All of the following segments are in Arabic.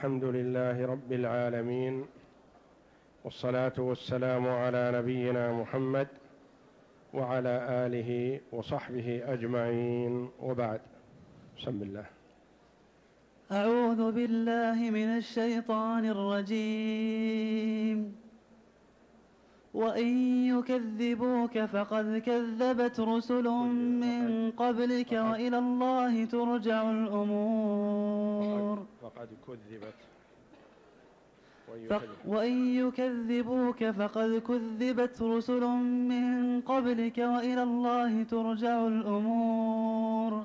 الحمد لله رب العالمين، والصلاة والسلام على نبينا محمد وعلى آله وصحبه أجمعين، وبعد. بسم الله. أعوذ بالله من الشيطان الرجيم. وإن يكذبوك فقد كذبت رسل من قبلك وإلى الله ترجع الأمور. وإن يكذبوك فقد كذبت رسل من قبلك وإلى الله ترجع الأمور.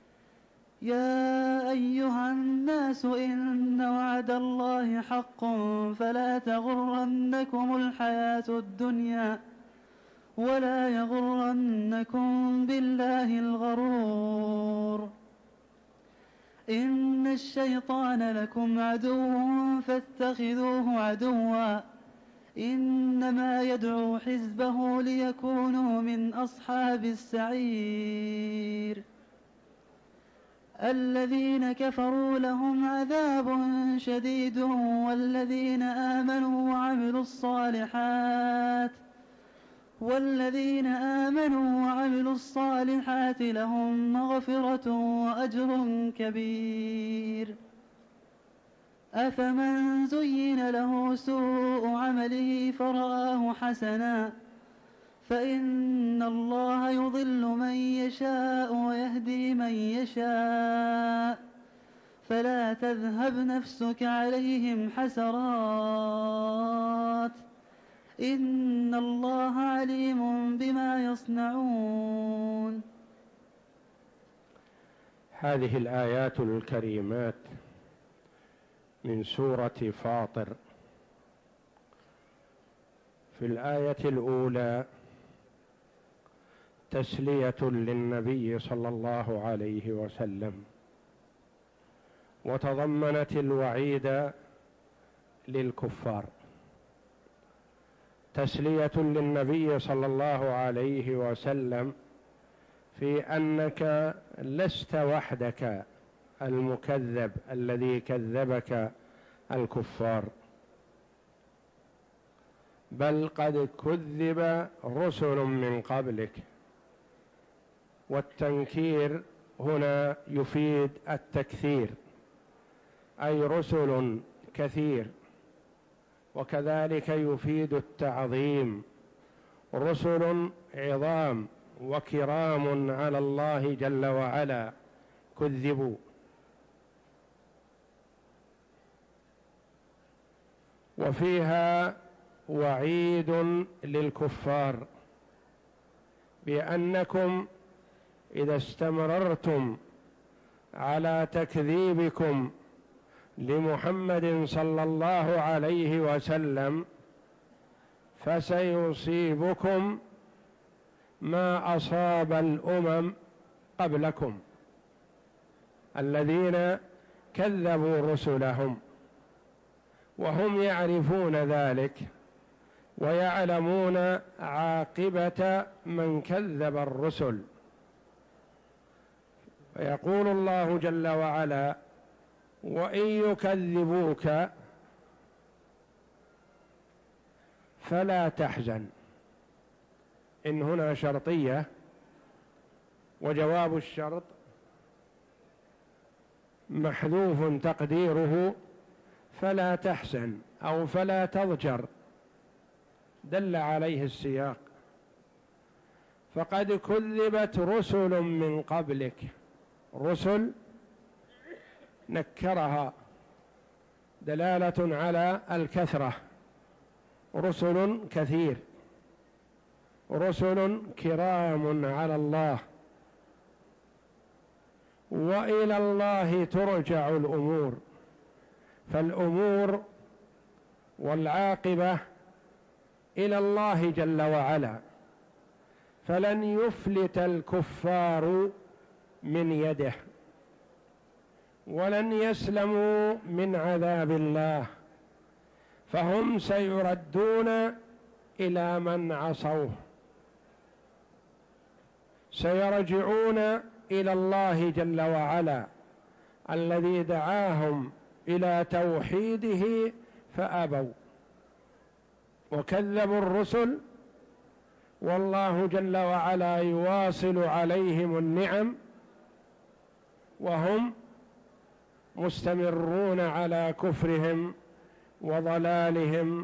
يا أيها الناس إن وعد الله حق فلا تغرنكم الحياة الدنيا ولا يغرنكم بالله الغرور. إن الشيطان لكم عدو فاتخذوه عدوا إنما يدعو حزبه ليكونوا من أصحاب السعير. الذين كفروا لهم عذاب شديد والذين آمنوا وعملوا الصالحات لهم مغفرة وأجر كبير. أفمن زين له سوء عمله فرآه حسنا فإن الله يضل من يشاء ويهدي من يشاء فلا تذهب نفسك عليهم حسرات إن الله عليم بما يصنعون. هذه الآيات الكريمات من سورة فاطر. في الآية الأولى تسلية للنبي صلى الله عليه وسلم، وتضمنت الوعيد للكفار. تسلية للنبي صلى الله عليه وسلم في أنك لست وحدك المكذب الذي كذبك الكفار، بل قد كذب رسل من قبلك. والتنكير هنا يفيد التكثير، أي رسل كثير، وكذلك يفيد التعظيم، رسل عظام وكرام على الله جل وعلا كذبوا. وفيها وعيد للكفار بأنكم إذا استمررتم على تكذيبكم لمحمد صلى الله عليه وسلم فسيصيبكم ما أصاب الأمم قبلكم الذين كذبوا رسلهم، وهم يعرفون ذلك ويعلمون عاقبة من كذب الرسل. فيقول الله جل وعلا: وإن يكذبوك فلا تحزن. إن هنا شرطية، وجواب الشرط محذوف تقديره فلا تحزن أو فلا تضجر، دل عليه السياق. فقد كذبت رسل من قبلك. رسل نكرها دلالة على الكثرة، رسل كثير، رسل كرام على الله. وإلى الله ترجع الأمور، فالأمور والعاقبة إلى الله جل وعلا، فلن يفلت الكفار من يده ولن يسلموا من عذاب الله، فهم سيردون إلى من عصوه، سيرجعون إلى الله جل وعلا الذي دعاهم إلى توحيده فأبوا وكذبوا الرسل، والله جل وعلا يواصل عليهم النعم وهم مستمرون على كفرهم وضلالهم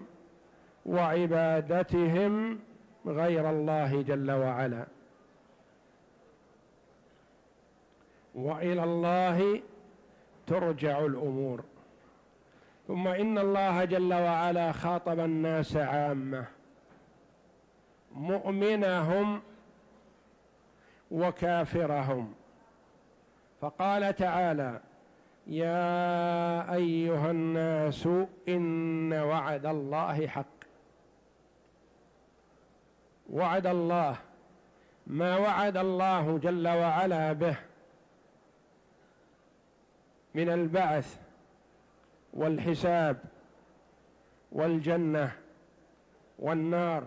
وعبادتهم غير الله جل وعلا. وإلى الله ترجع الأمور. ثم إن الله جل وعلا خاطب الناس عامة، مؤمنهم وكافرهم، فقال تعالى: يا أيها الناس إن وعد الله حق. وعد الله، ما وعد الله جل وعلا به من البعث والحساب والجنة والنار،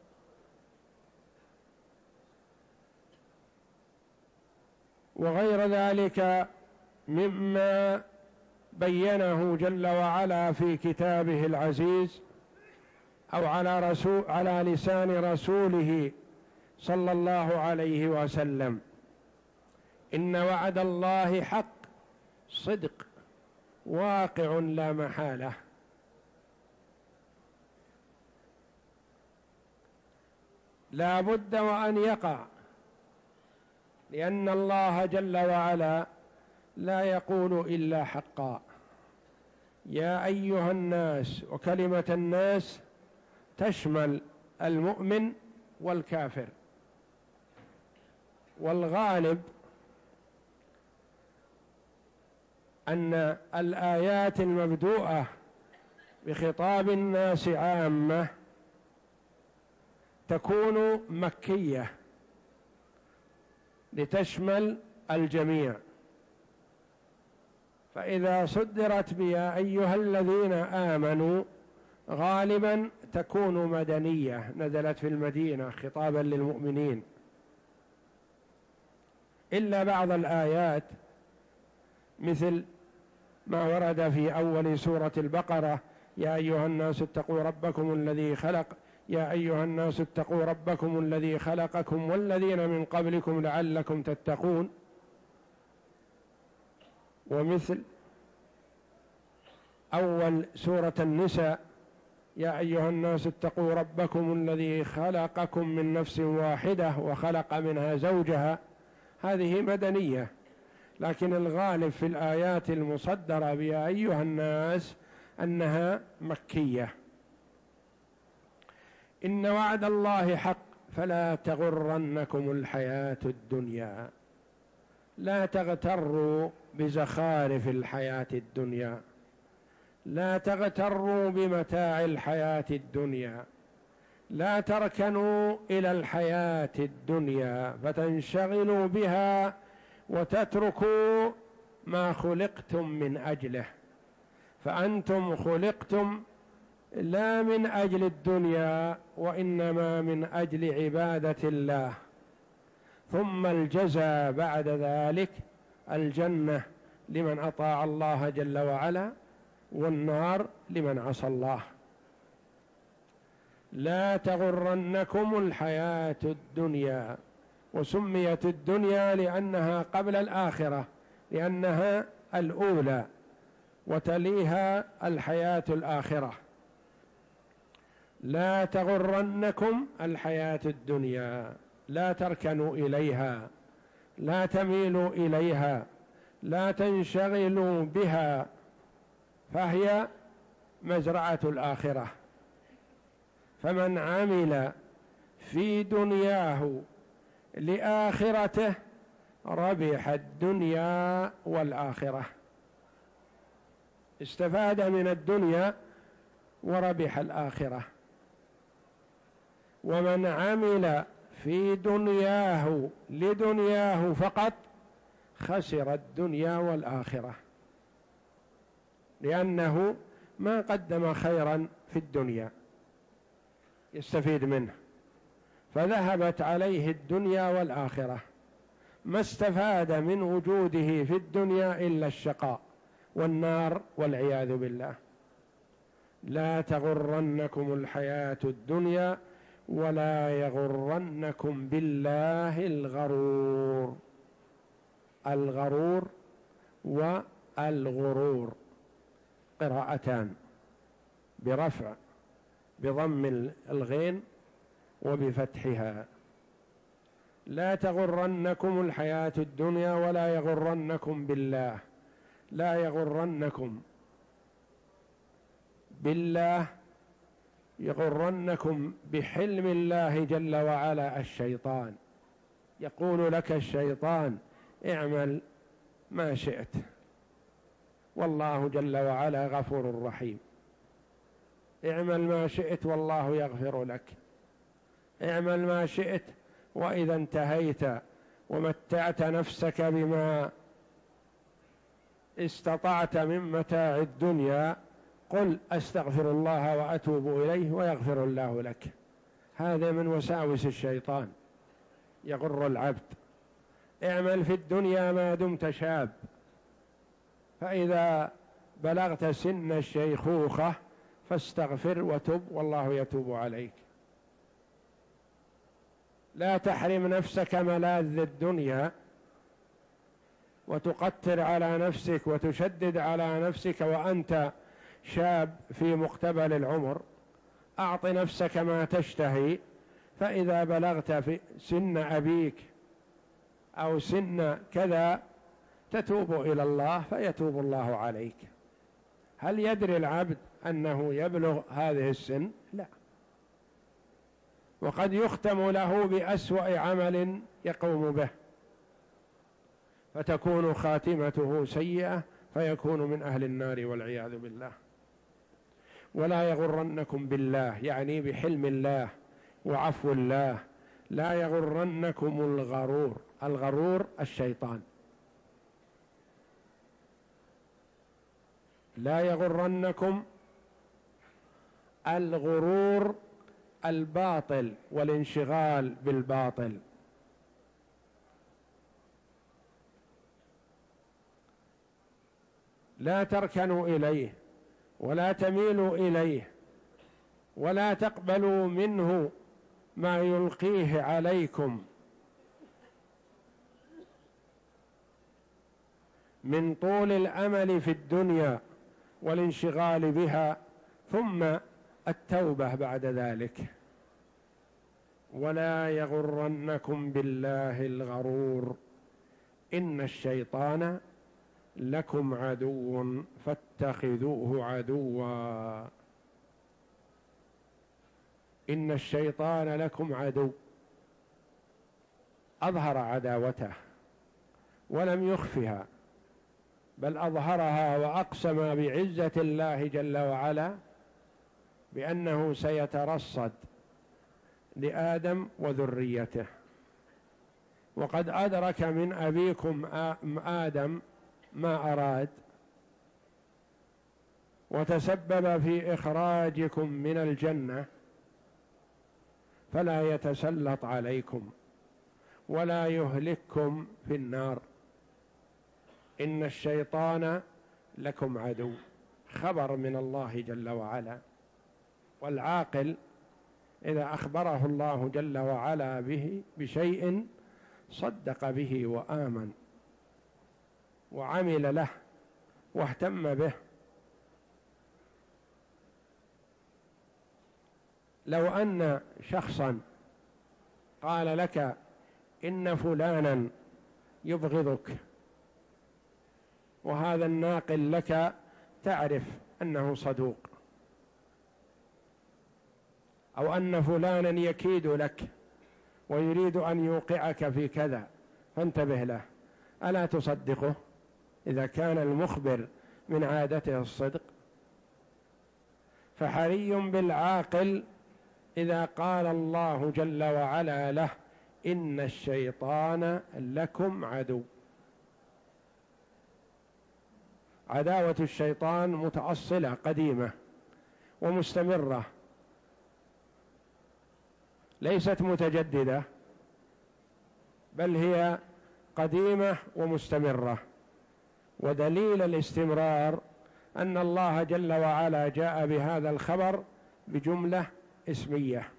وغير ذلك مما بينه جل وعلا في كتابه العزيز أو على لسان رسوله صلى الله عليه وسلم. إن وعد الله حق، صدق واقع لا محالة. لا بد وأن يقع، لأن الله جل وعلا لا يقول إلا حقا. يا أيها الناس، وكلمة الناس تشمل المؤمن والكافر، والغالب أن الآيات المبدوءة بخطاب الناس عامة تكون مكية لتشمل الجميع، فإذا صدرت بيا أيها الذين آمنوا غالبا تكون مدنية، نزلت في المدينة خطابا للمؤمنين، إلا بعض الآيات مثل ما ورد في أول سورة البقرة: يا أيها الناس اتقوا ربكم الذي خلق، يا أيها الناس اتقوا ربكم الذي خلقكم والذين من قبلكم لعلكم تتقون. ومثل أول سورة النساء: يا أيها الناس اتقوا ربكم الذي خلقكم من نفس واحدة وخلق منها زوجها. هذه مدنية، لكن الغالب في الآيات المصدرة بيا أيها الناس أنها مكية. إن وعد الله حق فلا تغرنكم الحياة الدنيا، لا تغتروا بزخارف الحياة الدنيا، لا تغتروا بمتاع الحياة الدنيا، لا تركنوا إلى الحياة الدنيا فتنشغلوا بها وتتركوا ما خلقتم من أجله. فأنتم خلقتم لا من أجل الدنيا، وإنما من أجل عبادة الله، ثم الجزاء بعد ذلك الجنة لمن أطاع الله جل وعلا، والنار لمن عصى الله. لا تغرنكم الحياة الدنيا، وسميت الدنيا لأنها قبل الآخرة، لأنها الأولى وتليها الحياة الآخرة. لا تغرنكم الحياة الدنيا، لا تركنوا إليها، لا تميلوا إليها، لا تنشغلوا بها، فهي مزرعة الآخرة. فمن عمل في دنياه لآخرته ربح الدنيا والآخرة، استفاد من الدنيا وربح الآخرة. ومن عمل في دنياه لدنياه فقط خسر الدنيا والآخرة، لأنه ما قدم خيرا في الدنيا يستفيد منه، فذهبت عليه الدنيا والآخرة، ما استفاد من وجوده في الدنيا إلا الشقاء والنار والعياذ بالله. لا تغرنكم الحياة الدنيا ولا يغرنكم بالله الغرور. الغرور والغرور قراءتان، برفع بضم الغين وبفتحها. لا تغرنكم الحياة الدنيا ولا يغرنكم بالله. لا يغرنكم بالله، يغرنكم بحلم الله جل وعلا الشيطان. يقول لك الشيطان اعمل ما شئت، والله جل وعلا غفور رحيم. اعمل ما شئت والله يغفر لك. اعمل ما شئت، وإذا انتهيت ومتعت نفسك بما استطعت من متاع الدنيا قل أستغفر الله وأتوب إليه ويغفر الله لك. هذا من وساوس الشيطان، يغر العبد. اعمل في الدنيا ما دمت شاب، فإذا بلغت سن الشيخوخة فاستغفر وتب والله يتوب عليك. لا تحرم نفسك ملاذ الدنيا وتقتر على نفسك وتشدد على نفسك وأنت شاب في مقتبل العمر. أعط نفسك ما تشتهي، فإذا بلغت في سن أبيك أو سن كذا تتوب إلى الله فيتوب الله عليك. هل يدري العبد أنه يبلغ هذه السن؟ لا. وقد يختم له بأسوأ عمل يقوم به فتكون خاتمته سيئة فيكون من أهل النار والعياذ بالله. ولا يغرنكم بالله يعني بحلم الله وعفو الله. لا يغرنكم الغرور. الغرور الشيطان. لا يغرنكم الغرور الباطل والانشغال بالباطل. لا تركنوا إليه ولا تميلوا إليه ولا تقبلوا منه ما يلقيه عليكم من طول الأمل في الدنيا والانشغال بها ثم التوبة بعد ذلك. ولا يغرنكم بالله الغرور إن الشيطان لكم عدو فاتخذوه عدوا. إن الشيطان لكم عدو، أظهر عداوته ولم يخفها بل أظهرها وأقسم بعزة الله جل وعلا بأنه سيترصد لآدم وذريته. وقد أدرك من أبيكم آدم ما أراد وتسبب في إخراجكم من الجنة، فلا يتسلط عليكم ولا يهلككم في النار. إن الشيطان لكم عدو، خبر من الله جل وعلا. والعاقل إذا أخبره الله جل وعلا به بشيء صدق به وآمن وعمل له واهتم به. لو أن شخصا قال لك إن فلانا يبغضك، وهذا الناقل لك تعرف أنه صدوق، أو أن فلانا يكيد لك ويريد أن يوقعك في كذا فانتبه له، ألا تصدقه إذا كان المخبر من عادته الصدق؟ فحري بالعاقل إذا قال الله جل وعلا له إن الشيطان لكم عدو. عداوة الشيطان متأصلة قديمة ومستمرة، ليست متجددة بل هي قديمة ومستمرة. ودليل الاستمرار أن الله جل وعلا جاء بهذا الخبر بجملة اسمية،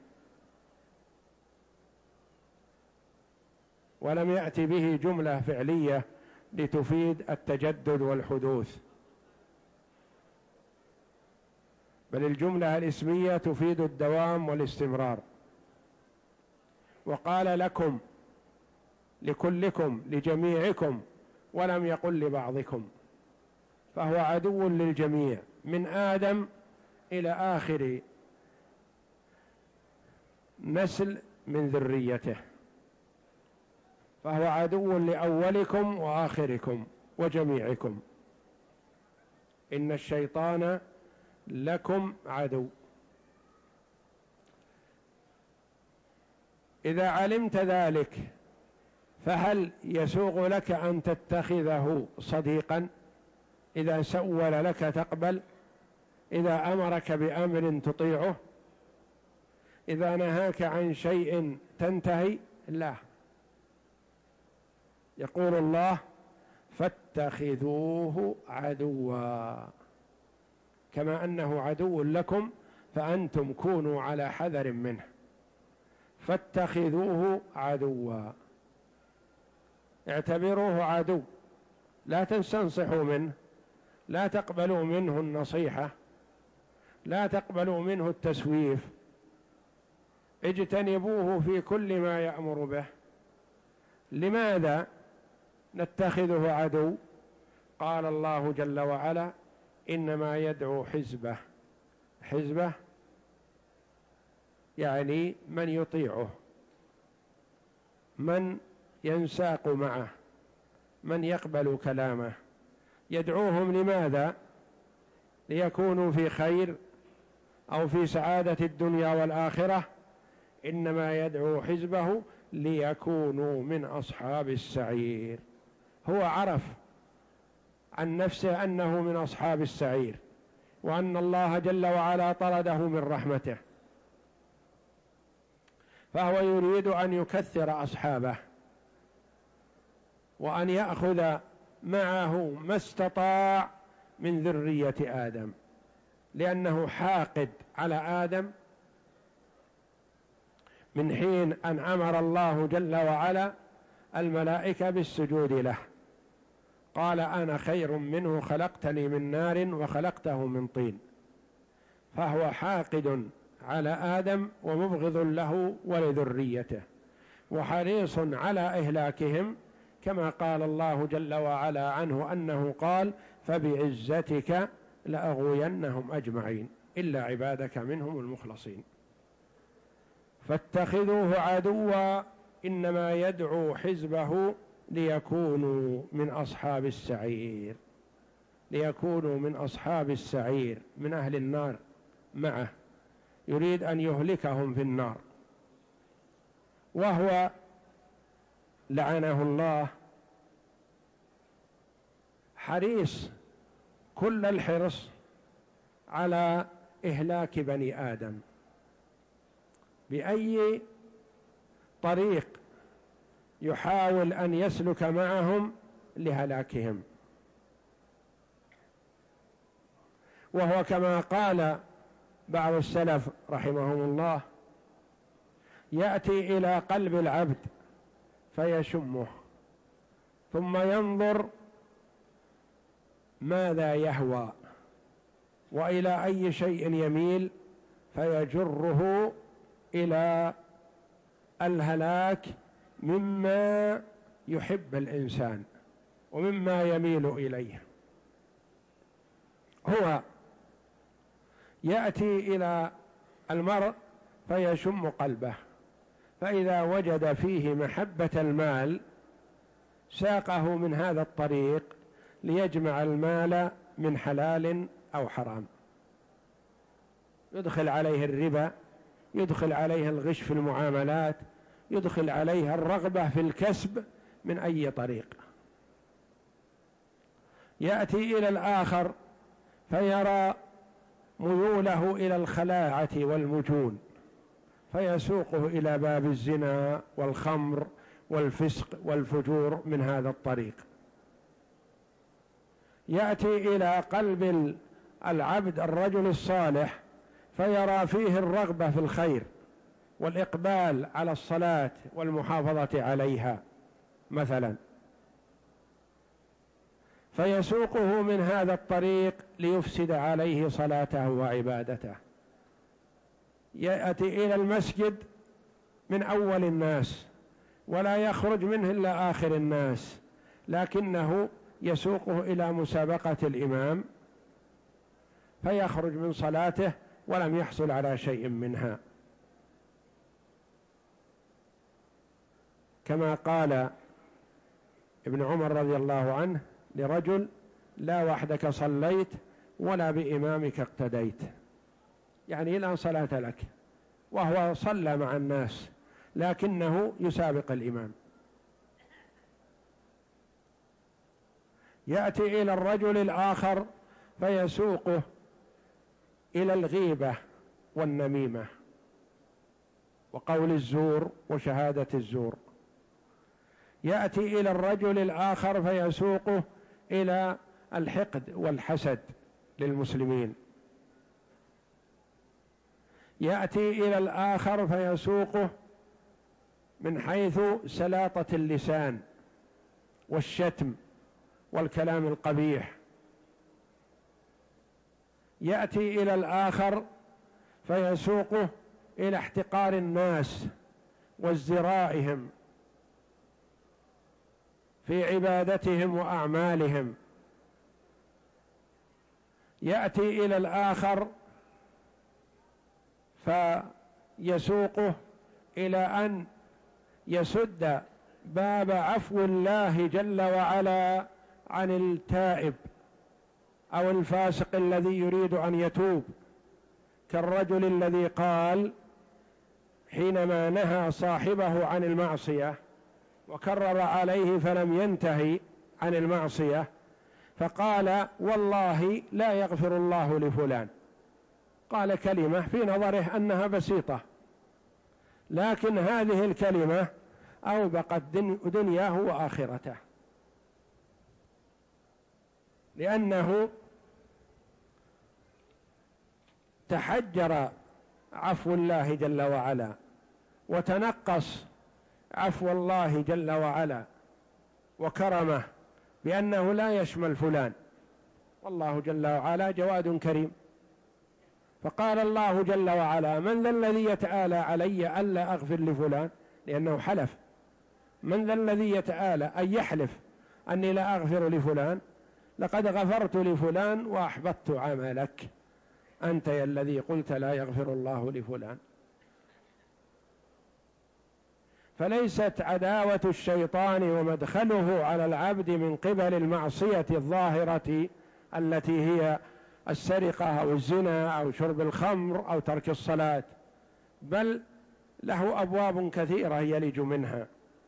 ولم يأتي به جملة فعلية لتفيد التجدد والحدوث، بل الجملة الاسمية تفيد الدوام والاستمرار. وقال لكم، لكلكم، لجميعكم، ولم يقل لبعضكم، فهو عدو للجميع من آدم إلى آخر نسل من ذريته، فهو عدو لأولكم وآخركم وجميعكم. إن الشيطان لكم عدو. إذا علمت ذلك فهل يسوغ لك أن تتخذه صديقا؟ إذا سول لك تقبل، إذا أمرك بأمر تطيعه، إذا نهاك عن شيء تنتهي؟ لا. يقول الله: فاتخذوه عدوا، كما أنه عدو لكم فأنتم كونوا على حذر منه. فاتخذوه عدوا، اعتبروه عدو، لا تستنصحوا منه، لا تقبلوا منه النصيحة، لا تقبلوا منه التسويف، اجتنبوه في كل ما يأمر به. لماذا نتخذه عدو؟ قال الله جل وعلا: إنما يدعو حزبه. حزبه يعني من يطيعه، من ينساق معه، من يقبل كلامه. يدعوهم لماذا؟ ليكونوا في خير أو في سعادة الدنيا والآخرة. إنما يدعو حزبه ليكونوا من أصحاب السعير. هو عرف عن نفسه أنه من أصحاب السعير، وأن الله جل وعلا طرده من رحمته، فهو يريد أن يكثر أصحابه وأن يأخذ معه ما استطاع من ذرية آدم، لأنه حاقد على آدم من حين أن أمر الله جل وعلا الملائكة بالسجود له. قال: أنا خير منه، خلقتني من نار وخلقته من طين. فهو حاقد على آدم ومبغض له ولذريته، وحريص على إهلاكهم، كما قال الله جل وعلا عنه أنه قال: فبعزتك لأغوينهم أجمعين إلا عبادك منهم المخلصين. فاتخذوه عدوا، إنما يدعو حزبه ليكونوا من أصحاب السعير، ليكونوا من أصحاب السعير، من أهل النار معه، يريد أن يهلكهم في النار. وهو لعنه الله حريص كل الحرص على إهلاك بني آدم بأي طريق يحاول أن يسلك معهم لهلاكهم. وهو كما قال بعض السلف رحمهم الله: يأتي إلى قلب العبد فيشمه، ثم ينظر ماذا يهوى وإلى أي شيء يميل، فيجره إلى الهلاك مما يحب الإنسان ومما يميل إليه. هو يأتي إلى المرء فيشم قلبه، فإذا وجد فيه محبة المال ساقه من هذا الطريق ليجمع المال من حلال أو حرام، يدخل عليه الربا، يدخل عليه الغش في المعاملات، يدخل عليه الرغبة في الكسب من أي طريق. يأتي إلى الآخر فيرى ميوله إلى الخلاعة والمجون، فيسوقه إلى باب الزنا والخمر والفسق والفجور من هذا الطريق. يأتي إلى قلب العبد الرجل الصالح فيرى فيه الرغبة في الخير والإقبال على الصلاة والمحافظة عليها مثلا، فيسوقه من هذا الطريق ليفسد عليه صلاته وعبادته. يأتي إلى المسجد من أول الناس ولا يخرج منه إلا آخر الناس، لكنه يسوقه إلى مسابقة الإمام فيخرج من صلاته ولم يحصل على شيء منها، كما قال ابن عمر رضي الله عنه لرجل: لا وحدك صليت ولا بإمامك اقتديت، يعني لا صلاة لك، وهو صلى مع الناس لكنه يسابق الإمام. يأتي إلى الرجل الآخر فيسوقه إلى الغيبة والنميمة وقول الزور وشهادة الزور. يأتي إلى الرجل الآخر فيسوقه إلى الحقد والحسد للمسلمين. يأتي إلى الآخر فيسوقه من حيث سلاطة اللسان والشتم والكلام القبيح. يأتي إلى الآخر فيسوقه إلى احتقار الناس وازدرائهم في عبادتهم وأعمالهم. يأتي إلى الآخر فيسوقه إلى أن يسد باب عفو الله جل وعلا عن التائب أو الفاسق الذي يريد أن يتوب، كالرجل الذي قال حينما نهى صاحبه عن المعصية وكرر عليه فلم ينتهي عن المعصية، فقال: والله لا يغفر الله لفلان. قال كلمة في نظره أنها بسيطة، لكن هذه الكلمة أوبقت دنياه وآخرته، لأنه تحجر عفو الله جل وعلا وتنقص عفو الله جل وعلا وكرمه بأنه لا يشمل فلان، والله جل وعلا جواد كريم. فقال الله جل وعلا: من ذا الذي يتآلى علي ألا أغفر لفلان؟ لأنه حلف. من ذا الذي يتآلى أن يحلف أني لا أغفر لفلان؟ لقد غفرت لفلان وأحبطت عملك، أنت يا الذي قلت لا يغفر الله لفلان. فليست عداوة الشيطان ومدخله على العبد من قبل المعصية الظاهرة التي هي السرقة أو الزنا أو شرب الخمر أو ترك الصلاة، بل له أبواب كثيرة يلج منها.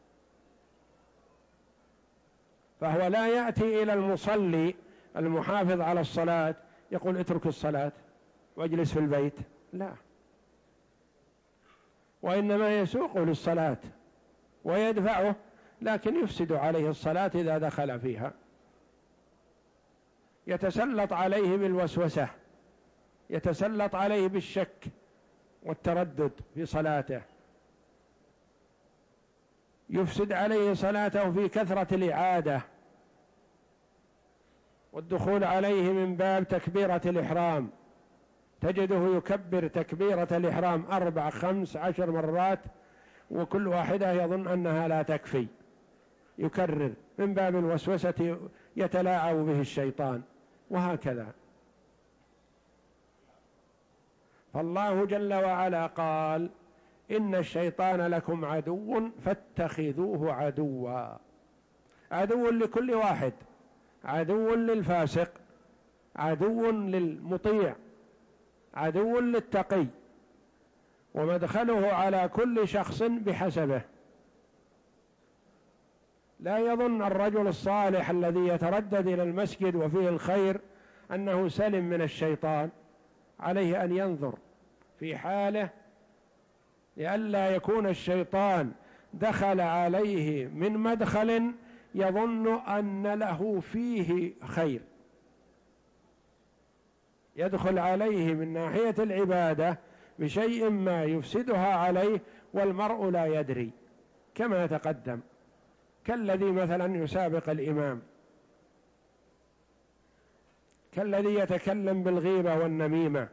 فهو لا يأتي إلى المصلي المحافظ على الصلاة يقول اترك الصلاة واجلس في البيت، لا، وإنما يسوق للصلاة ويدفعه، لكن يفسد عليه الصلاة إذا دخل فيها. يتسلط عليه بالوسوسة، يتسلط عليه بالشك والتردد في صلاته، يفسد عليه صلاته في كثرة الإعادة والدخول عليه من باب تكبيرة الإحرام، تجده يكبر تكبيرة الإحرام 4 5 10 مرات وكل واحدة يظن أنها لا تكفي، يكرر من باب الوسوسة يتلاعب به الشيطان، وهكذا. فالله جل وعلا قال: إن الشيطان لكم عدو فاتخذوه عدوا. عدو لكل واحد، عدو للفاسق، عدو للمطيع، عدو للتقي، ومدخله على كل شخص بحسبه. لا يظن الرجل الصالح الذي يتردد إلى المسجد وفيه الخير أنه سلم من الشيطان، عليه أن ينظر في حاله لئلا يكون الشيطان دخل عليه من مدخل يظن أن له فيه خير يدخل عليه من ناحية العبادة بشيء ما يفسدها عليه والمرء لا يدري، كما تقدم، كالذي مثلا يسابق الإمام، كالذي يتكلم بالغيبة والنميمة،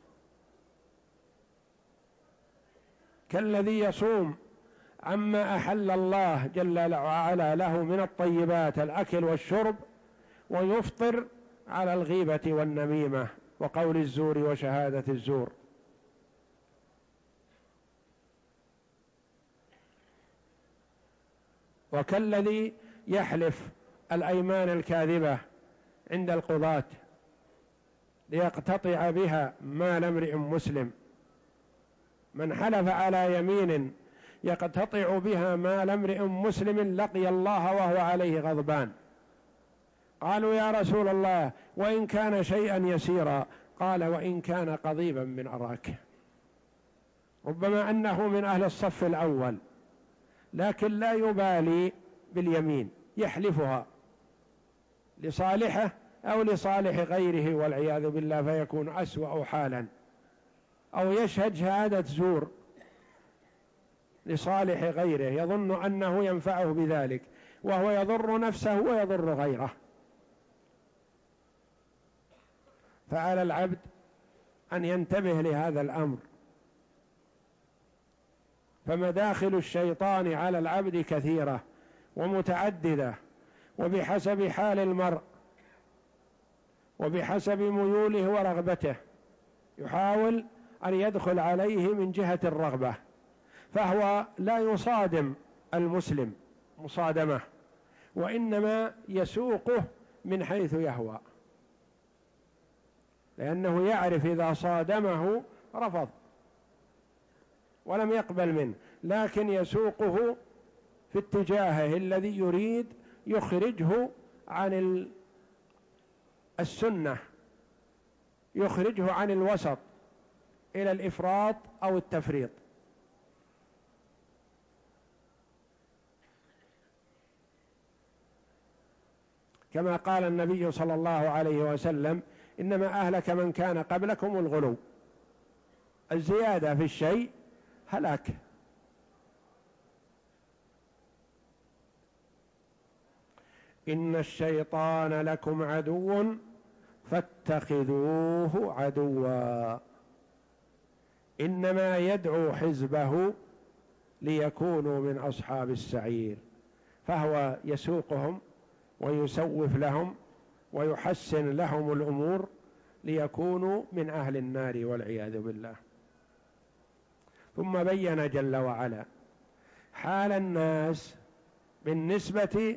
كالذي يصوم عما أحل الله جل وعلا له من الطيبات الأكل والشرب، ويفطر على الغيبة والنميمة وقول الزور وشهادة الزور. وكالذي يحلف الأيمان الكاذبة عند القضاة ليقتطع بها مال امرئ مسلم، من حلف على يمين يقتطع بها مال امرئ مسلم لقي الله وهو عليه غضبان. قالوا يا رسول الله وإن كان شيئا يسيرا؟ قال وإن كان قضيبا من أراك، ربما أنه من أهل الصف الأول لكن لا يبالي باليمين، يحلفها لصالحه أو لصالح غيره والعياذ بالله، فيكون أسوأ حالا، أو يشهد شهادة زور لصالح غيره يظن أنه ينفعه بذلك وهو يضر نفسه ويضر غيره. فعلى العبد أن ينتبه لهذا الأمر، فمداخل الشيطان على العبد كثيرة ومتعددة، وبحسب حال المرء وبحسب ميوله ورغبته يحاول أن يدخل عليه من جهة الرغبة، فهو لا يصادم المسلم مصادمة، وإنما يسوقه من حيث يهوى، لأنه يعرف إذا صادمه رفض ولم يقبل منه، لكن يسوقه في اتجاهه الذي يريد يخرجه عن السنة، يخرجه عن الوسط إلى الإفراط أو التفريط. كما قال النبي صلى الله عليه وسلم إنما أهلك من كان قبلكم الغلو، الزيادة في الشيء هلاك. إن الشيطان لكم عدو فاتخذوه عدوا، إنما يدعو حزبه ليكونوا من أصحاب السعير، فهو يسوقهم ويسوف لهم ويحسن لهم الأمور ليكونوا من أهل النار والعياذ بالله. ثم بين جل وعلا حال الناس بالنسبة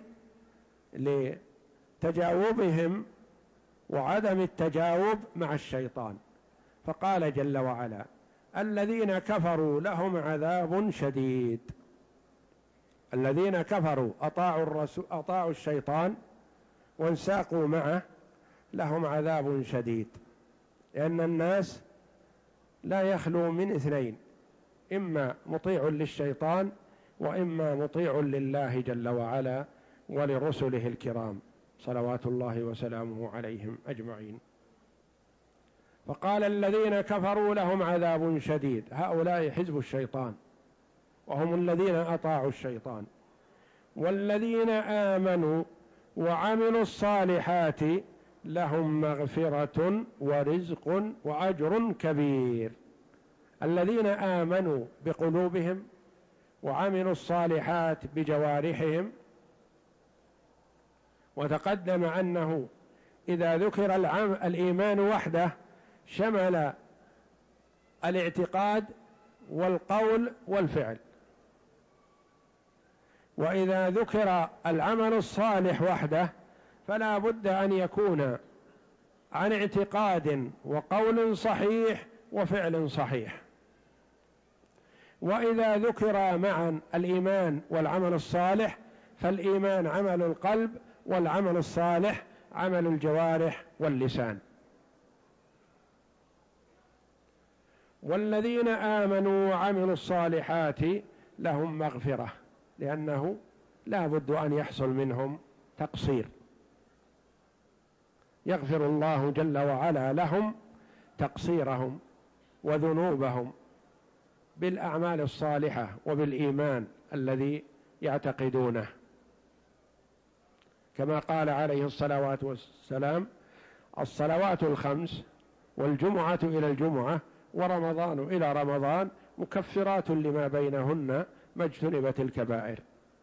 لتجاوبهم وعدم التجاوب مع الشيطان، فقال جل وعلا الذين كفروا لهم عذاب شديد. الذين كفروا أطاعوا الشيطان وانساقوا معه لهم عذاب شديد، لأن الناس لا يخلو من اثنين، إما مطيع للشيطان وإما مطيع لله جل وعلا ولرسله الكرام صلوات الله وسلامه عليهم أجمعين. فقال الذين كفروا لهم عذاب شديد، هؤلاء حزب الشيطان وهم الذين أطاعوا الشيطان. والذين آمنوا وعملوا الصالحات لهم مغفرة ورزق وأجر كبير. الذين آمنوا بقلوبهم وعملوا الصالحات بجوارحهم، وتقدم أنه إذا ذكر الإيمان وحده شمل الاعتقاد والقول والفعل، وإذا ذكر العمل الصالح وحده فلا بد أن يكون عن اعتقاد وقول صحيح وفعل صحيح. وإذا ذكر معا الإيمان والعمل الصالح فالإيمان عمل القلب والعمل الصالح عمل الجوارح واللسان. والذين آمنوا وعملوا الصالحات لهم مغفرة، لأنه لا بد أن يحصل منهم تقصير، يغفر الله جل وعلا لهم تقصيرهم وذنوبهم بالأعمال الصالحة وبالإيمان الذي يعتقدونه، كما قال عليه الصلاة والسلام: الصلوات الخمس والجمعة إلى الجمعة ورمضان إلى رمضان مكفرات لما بينهن ما اجتنبت الكبائر.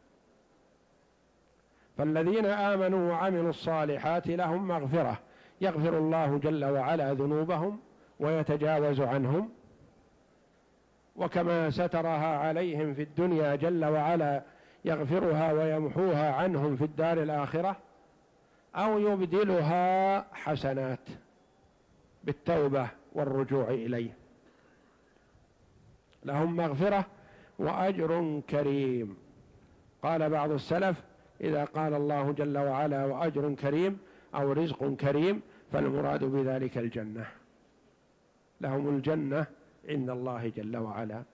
فالذين آمنوا وعملوا الصالحات لهم مغفرة، يغفر الله جل وعلا ذنوبهم ويتجاوز عنهم، وكما سترها عليهم في الدنيا جل وعلا يغفرها ويمحوها عنهم في الدار الآخرة، أو يبدلها حسنات بالتوبة والرجوع إليه. لهم مغفرة وأجر كريم. قال بعض السلف: إذا قال الله جل وعلا وأجر كريم أو رزق كريم فالمراد بذلك الجنة، لهم الجنة عند الله جل وعلا.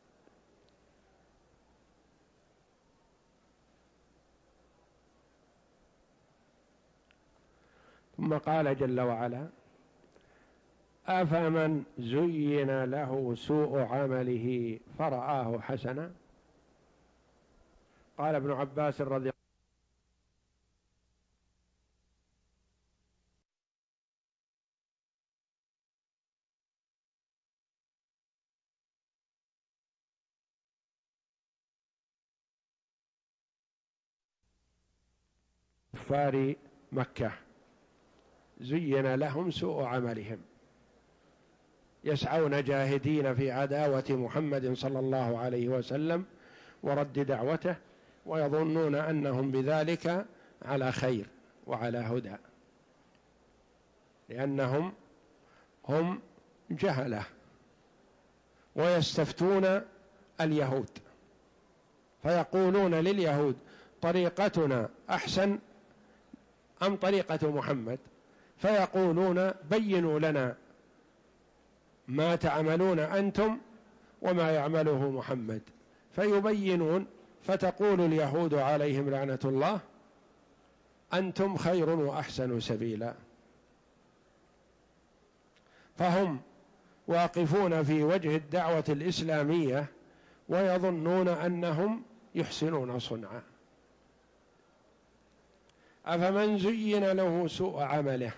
ثم قال جل وعلا: أفمن زين له سوء عمله فرآه حسنا. قال ابن عباس رضي الله عنه كفار مكة زين لهم سوء عملهم، يسعون جاهدين في عداوة محمد صلى الله عليه وسلم ورد دعوته، ويظنون أنهم بذلك على خير وعلى هدى، لأنهم هم جهلة ويستفتون اليهود، فيقولون لليهود: طريقتنا أحسن أم طريقة محمد؟ فيقولون: بينوا لنا ما تعملون أنتم وما يعمله محمد. فيبينون، فتقول اليهود عليهم لعنة الله: أنتم خير وأحسن سبيلا. فهم واقفون في وجه الدعوة الإسلامية ويظنون أنهم يحسنون صنعا. أفمن زين له سوء عمله،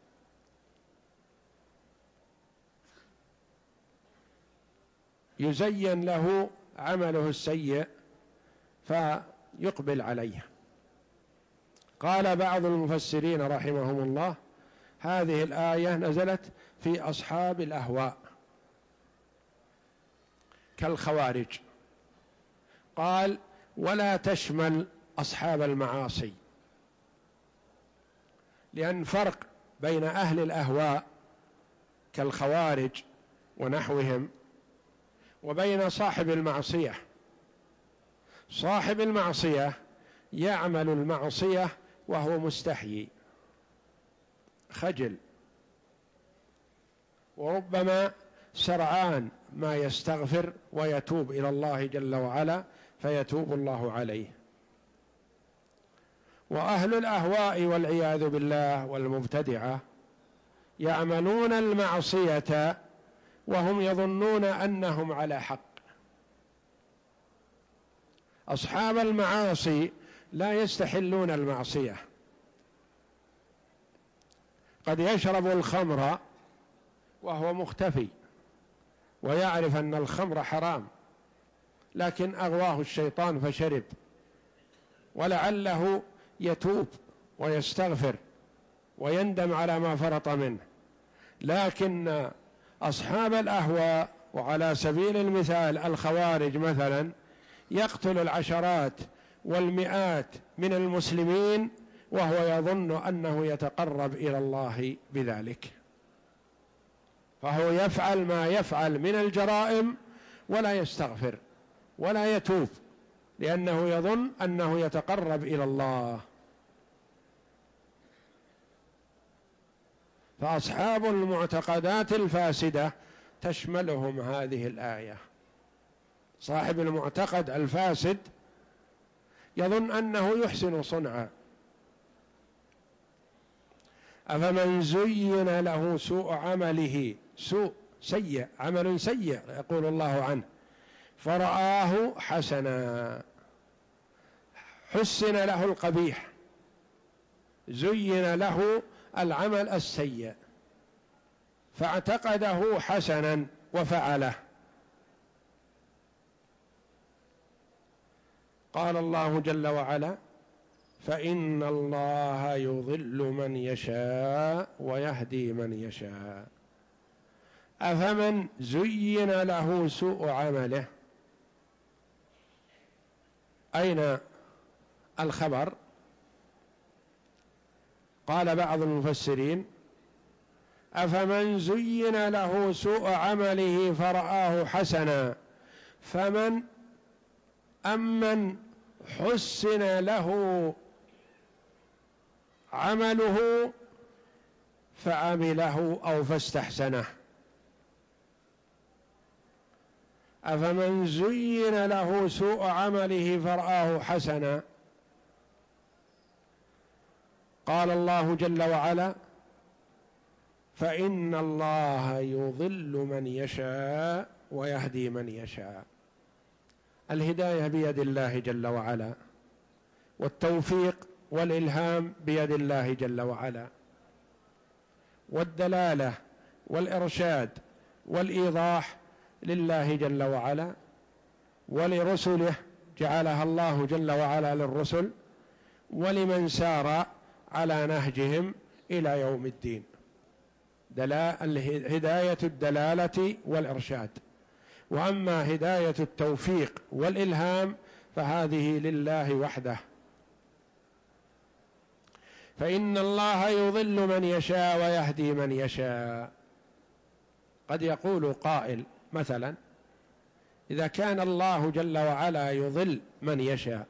يزين له عمله السيء فيقبل عليه. قال بعض المفسرين رحمهم الله: هذه الآية نزلت في أصحاب الأهواء كالخوارج. قال: ولا تشمل أصحاب المعاصي، لأن فرق بين أهل الأهواء كالخوارج ونحوهم وبين صاحب المعصية. صاحب المعصية يعمل المعصية وهو مستحيي خجل، وربما سرعان ما يستغفر ويتوب إلى الله جل وعلا فيتوب الله عليه. وأهل الأهواء والعياذ بالله والمبتدعة يعملون المعصية وهم يظنون أنهم على حق. أصحاب المعاصي لا يستحلون المعصية، قد يشرب الخمر وهو مختفي ويعرف أن الخمر حرام، لكن أغواه الشيطان فشرب، ولعله يتوب ويستغفر ويندم على ما فرط منه. لكن أصحاب الأهواء، وعلى سبيل المثال الخوارج مثلا، يقتل العشرات والمئات من المسلمين وهو يظن أنه يتقرب إلى الله بذلك، فهو يفعل ما يفعل من الجرائم ولا يستغفر ولا يتوب، لأنه يظن أنه يتقرب إلى الله. فأصحاب المعتقدات الفاسدة تشملهم هذه الآية. صاحب المعتقد الفاسد يظن أنه يحسن صنعا. أفمن زين له سوء عمله سوء سيء، عمل سيء يقول الله عنه، فرآه حسنا، حسن له القبيح، زين له العمل السيء فاعتقده حسنا وفعله. قال الله جل وعلا: فإن الله يضل من يشاء ويهدي من يشاء. أفمن زين له سوء عمله، أين الخبر؟ قال بعض المفسرين: أفمن زين له سوء عمله فرآه حسنا، أمن حسن له عمله فعمله أو فاستحسنه. أفمن زين له سوء عمله فرآه حسنا، قال الله جل وعلا: فإن الله يضل من يشاء ويهدي من يشاء. الهداية بيد الله جل وعلا، والتوفيق والإلهام بيد الله جل وعلا، والدلالة والإرشاد والإيضاح لله جل وعلا ولرسله، جعلها الله جل وعلا للرسل ولمن سار على نهجهم إلى يوم الدين. هداية الدلالة والإرشاد. وأما هداية التوفيق والإلهام فهذه لله وحده. فإن الله يضل من يشاء ويهدي من يشاء. قد يقول قائل مثلا: إذا كان الله جل وعلا يضل من يشاء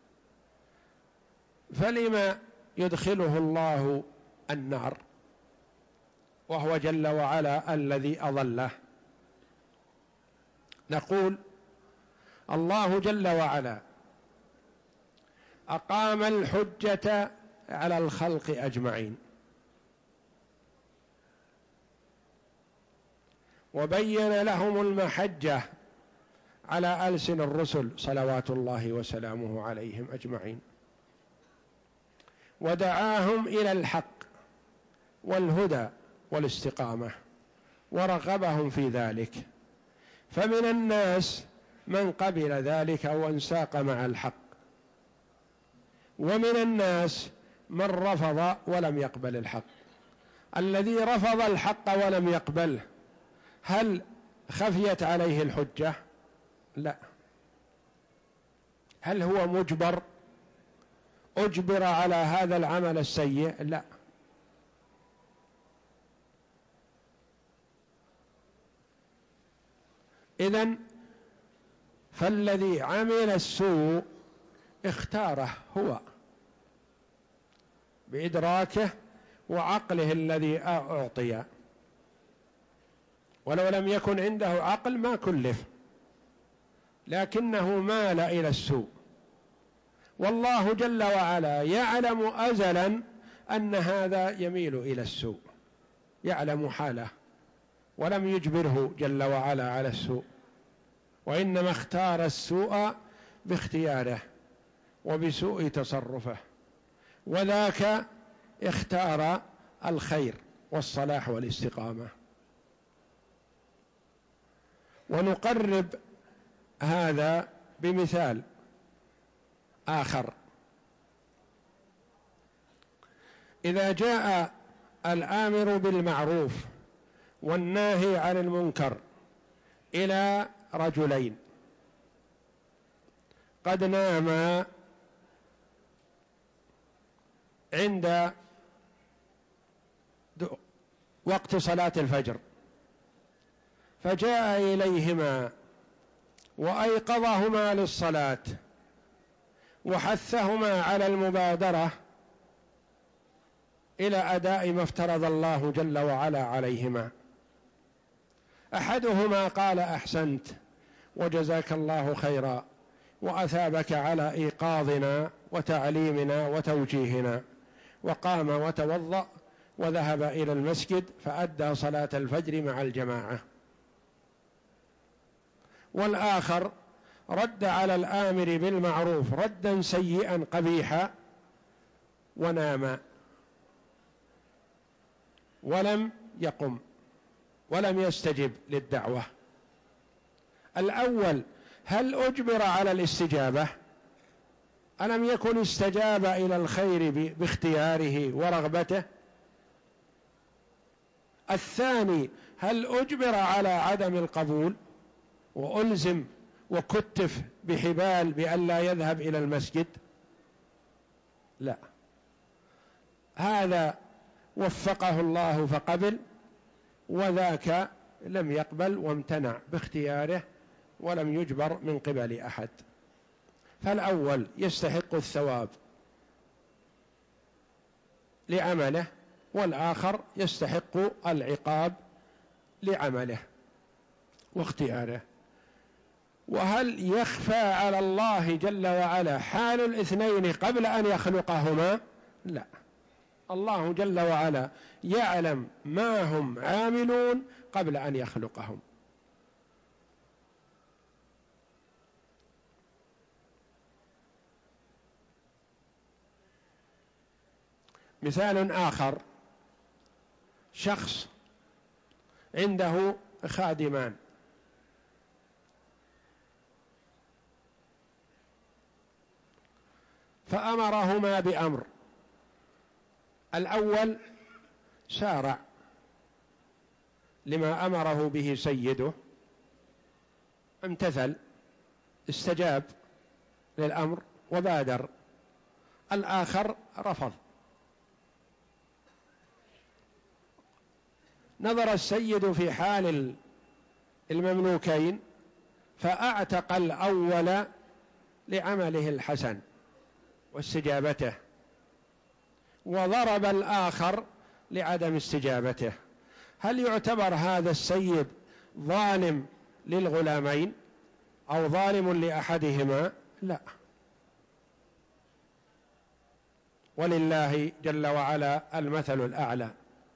فلما يدخله الله النار وهو جل وعلا الذي أضله؟ نقول: الله جل وعلا أقام الحجة على الخلق أجمعين، وبين لهم المحجة على ألسن الرسل صلوات الله وسلامه عليهم أجمعين، ودعاهم إلى الحق والهدى والاستقامة ورغبهم في ذلك. فمن الناس من قبل ذلك وانساق مع الحق، ومن الناس من رفض ولم يقبل الحق. الذي رفض الحق ولم يقبله هل خفيت عليه الحجة؟ لا. هل هو مجبر، أجبر على هذا العمل السيء؟ لا. إذن فالذي عمل السوء اختاره هو بإدراكه وعقله الذي أعطي، ولو لم يكن عنده عقل ما كلف، لكنه مال إلى السوء. والله جل وعلا يعلم أزلا أن هذا يميل إلى السوء، يعلم حاله، ولم يجبره جل وعلا على السوء، وإنما اختار السوء باختياره وبسوء تصرفه، وذاك اختار الخير والصلاح والاستقامة. ونقرب هذا بمثال آخر. إذا جاء الآمر بالمعروف والناهي عن المنكر إلى رجلين قد ناما عند وقت صلاة الفجر، فجاء إليهما وأيقظهما للصلاة وحثهما على المبادرة إلى أداء ما افترض الله جل وعلا عليهما. أحدهما قال: أحسنت وجزاك الله خيرا وأثابك على إيقاظنا وتعليمنا وتوجيهنا، وقام وتوضأ وذهب إلى المسجد فأدى صلاة الفجر مع الجماعة. والآخر رد على الآمر بالمعروف ردا سيئا قبيحا ونام ولم يقم ولم يستجب للدعوة. الأول هل أجبر على الاستجابة؟ ألم يكن استجاب إلى الخير باختياره ورغبته؟ الثاني هل أجبر على عدم القبول وألزم وكتف بحبال بأن لا يذهب إلى المسجد؟ لا، هذا وفقه الله فقبل، وذاك لم يقبل وامتنع باختياره ولم يجبر من قبل أحد. فالأول يستحق الثواب لعمله، والآخر يستحق العقاب لعمله واختياره. وهل يخفى على الله جل وعلا حال الاثنين قبل أن يخلقهما؟ لا، الله جل وعلا يعلم ما هم عاملون قبل أن يخلقهم. مثال آخر، شخص عنده خادمان فأمرهما بأمر، الأول سارع لما أمره به سيده، امتثل استجاب للأمر وبادر. الآخر رفض. نظر السيد في حال المملوكين فأعتق الأول لعمله الحسن واستجابته، وضرب الآخر لعدم استجابته. هل يعتبر هذا السيد ظالم للغلامين أو ظالم لأحدهما؟ لا، ولله جل وعلا المثل الأعلى.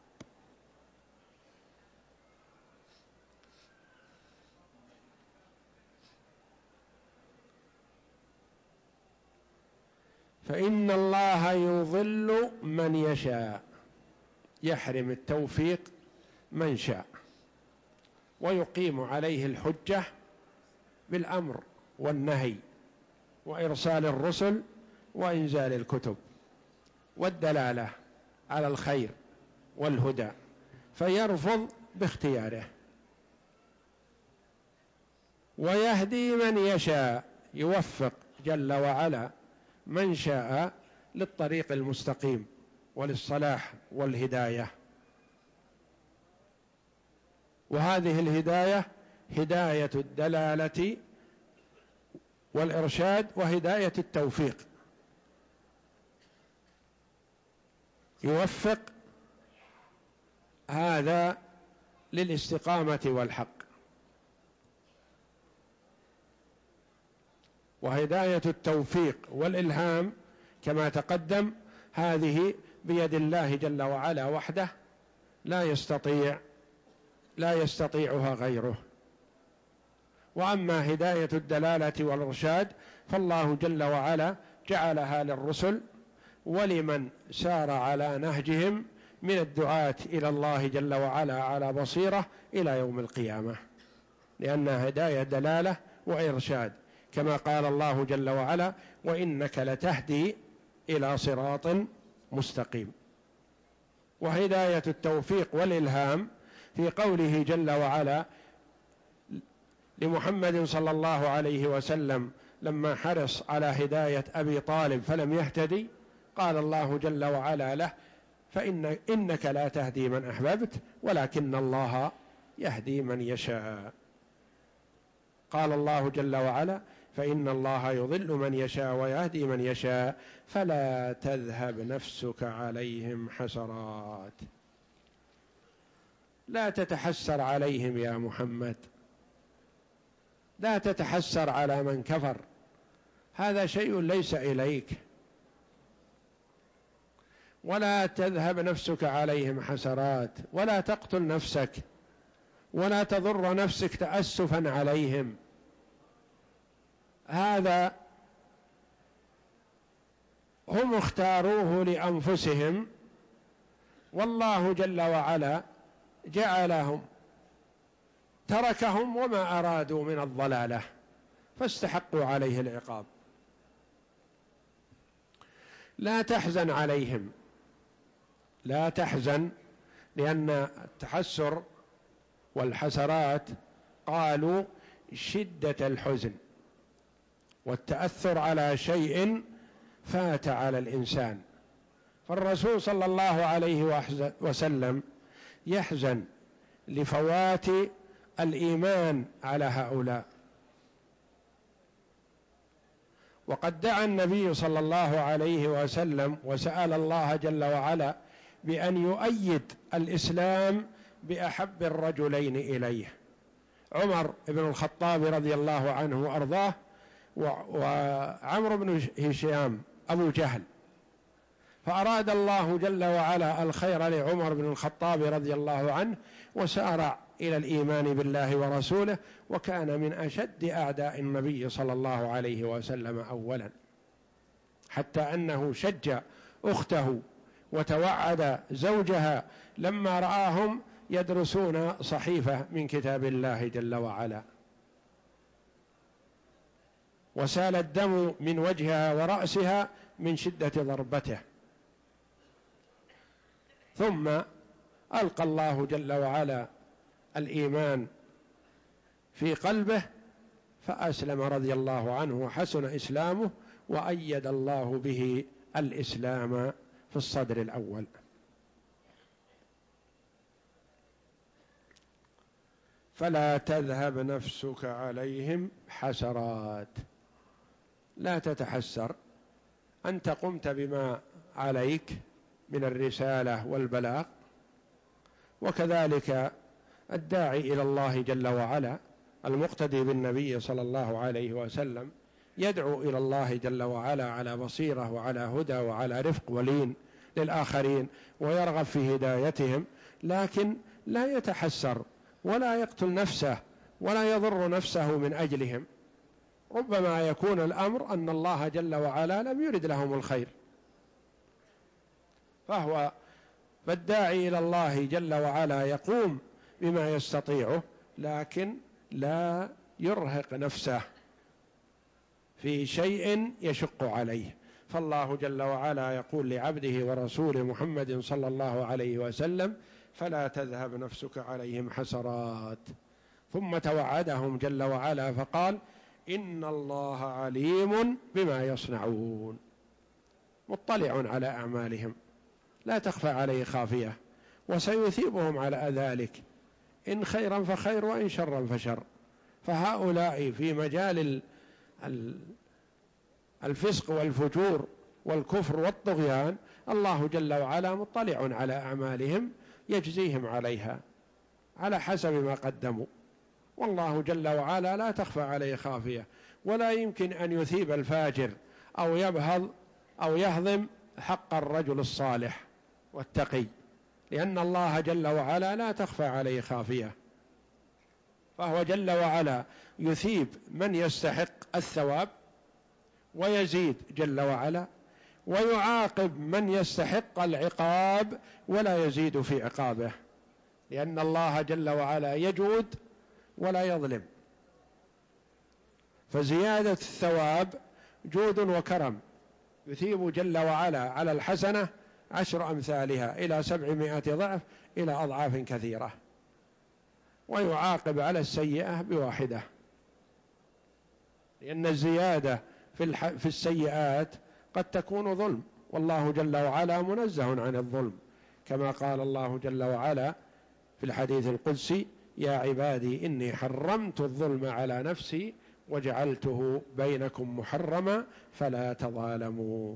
فإن الله يضل من يشاء، يحرم التوفيق من شاء، ويقيم عليه الحجة بالأمر والنهي وإرسال الرسل وإنزال الكتب والدلالة على الخير والهدى، فيرفض باختياره. ويهدي من يشاء، يوفق جل وعلا من شاء للطريق المستقيم وللصلاح والهداية. وهذه الهداية هداية الدلالة والإرشاد وهداية التوفيق. يوفق هذا للاستقامة والحق. وهداية التوفيق والإلهام كما تقدم هذه بيد الله جل وعلا وحده، لا يستطيعها غيره. وأما هداية الدلالة والإرشاد فالله جل وعلا جعلها للرسل ولمن سار على نهجهم من الدعاة إلى الله جل وعلا على بصيرة إلى يوم القيامة، لأنها هداية دلالة وإرشاد، كما قال الله جل وعلا: وإنك لتهدي إلى صراط مستقيم. وهداية التوفيق والإلهام في قوله جل وعلا لمحمد صلى الله عليه وسلم لما حرص على هداية أبي طالب فلم يهتدي، قال الله جل وعلا له: إنك لا تهدي من أحببت ولكن الله يهدي من يشاء. قال الله جل وعلا: فإن الله يضل من يشاء ويهدي من يشاء فلا تذهب نفسك عليهم حسرات. لا تتحسر عليهم يا محمد، لا تتحسر على من كفر، هذا شيء ليس إليك. ولا تذهب نفسك عليهم حسرات، ولا تقتل نفسك، ولا تضر نفسك تأسفا عليهم. هذا هم اختاروه لأنفسهم، والله جل وعلا جعلهم تركهم وما أرادوا من الضلالة فاستحقوا عليه العقاب. لا تحزن عليهم، لا تحزن، لأن التحسر والحسرات قالوا شدة الحزن والتأثر على شيء فات على الإنسان، فالرسول صلى الله عليه وسلم يحزن لفوات الإيمان على هؤلاء. وقد دعا النبي صلى الله عليه وسلم وسأل الله جل وعلا بأن يؤيد الإسلام بأحب الرجلين إليه، عمر بن الخطاب رضي الله عنه وأرضاه، وعمرو بن هشام أبو جهل، فأراد الله جل وعلا الخير لعمر بن الخطاب رضي الله عنه وسارع إلى الإيمان بالله ورسوله، وكان من أشد أعداء النبي صلى الله عليه وسلم أولا، حتى أنه شج أخته وتوعد زوجها لما رآهم يدرسون صحيفة من كتاب الله جل وعلا، وسال الدم من وجهها ورأسها من شدة ضربته. ثم ألقى الله جل وعلا الإيمان في قلبه فأسلم رضي الله عنه وحسن إسلامه، وأيد الله به الإسلام في الصدر الأول. فلا تذهب نفسك عليهم حسرات، لا تتحسر، أنت قمت بما عليك من الرسالة والبلاغ، وكذلك الداعي إلى الله جل وعلا المقتدي بالنبي صلى الله عليه وسلم يدعو إلى الله جل وعلا على بصيرة وعلى هدى وعلى رفق ولين للآخرين ويرغب في هدايتهم، لكن لا يتحسر ولا يقتل نفسه ولا يضر نفسه من أجلهم. ربما يكون الأمر أن الله جل وعلا لم يرد لهم الخير، فالداعي إلى الله جل وعلا يقوم بما يستطيعه، لكن لا يرهق نفسه في شيء يشق عليه. فالله جل وعلا يقول لعبده ورسوله محمد صلى الله عليه وسلم: فلا تذهب نفسك عليهم حسرات. ثم توعدهم جل وعلا فقال: إن الله عليم بما يصنعون، مطلع على أعمالهم لا تخفى عليه خافية، وسيثيبهم على ذلك، إن خيرا فخير وإن شرا فشر. فهؤلاء في مجال الفسق والفجور والكفر والطغيان الله جل وعلا مطلع على أعمالهم يجزيهم عليها على حسب ما قدموا، والله جل وعلا لا تخفى عليه خافية، ولا يمكن أن يثيب الفاجر أو يبهض أو يهضم حق الرجل الصالح والتقي، لأن الله جل وعلا لا تخفى عليه خافية، فهو جل وعلا يثيب من يستحق الثواب ويزيد جل وعلا، ويعاقب من يستحق العقاب ولا يزيد في عقابه، لأن الله جل وعلا يجود ولا يظلم، فزيادة الثواب جود وكرم، يثيب جل وعلا على الحسنة 10 أمثالها إلى 700 ضعف إلى أضعاف كثيرة، ويعاقب على السيئة بواحدة، لأن الزيادة في السيئات قد تكون ظلم، والله جل وعلا منزه عن الظلم، كما قال الله جل وعلا في الحديث القدسي: يا عبادي إني حرمت الظلم على نفسي وجعلته بينكم محرما فلا تظالموا.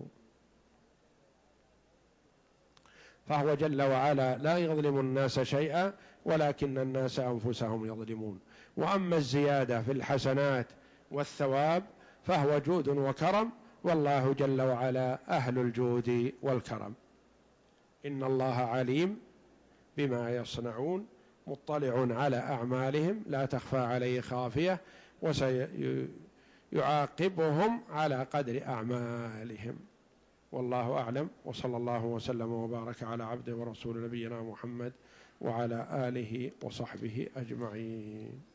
فهو جل وعلا لا يظلم الناس شيئا ولكن الناس أنفسهم يظلمون. وأما الزيادة في الحسنات والثواب فهو جود وكرم، والله جل وعلا أهل الجود والكرم. إن الله عليم بما يصنعون مطلع على أعمالهم لا تخفى عليه خافية، وسيعاقبهم على قدر أعمالهم. والله أعلم، وصلى الله وسلم وبارك على عبده ورسول نبينا محمد وعلى آله وصحبه أجمعين.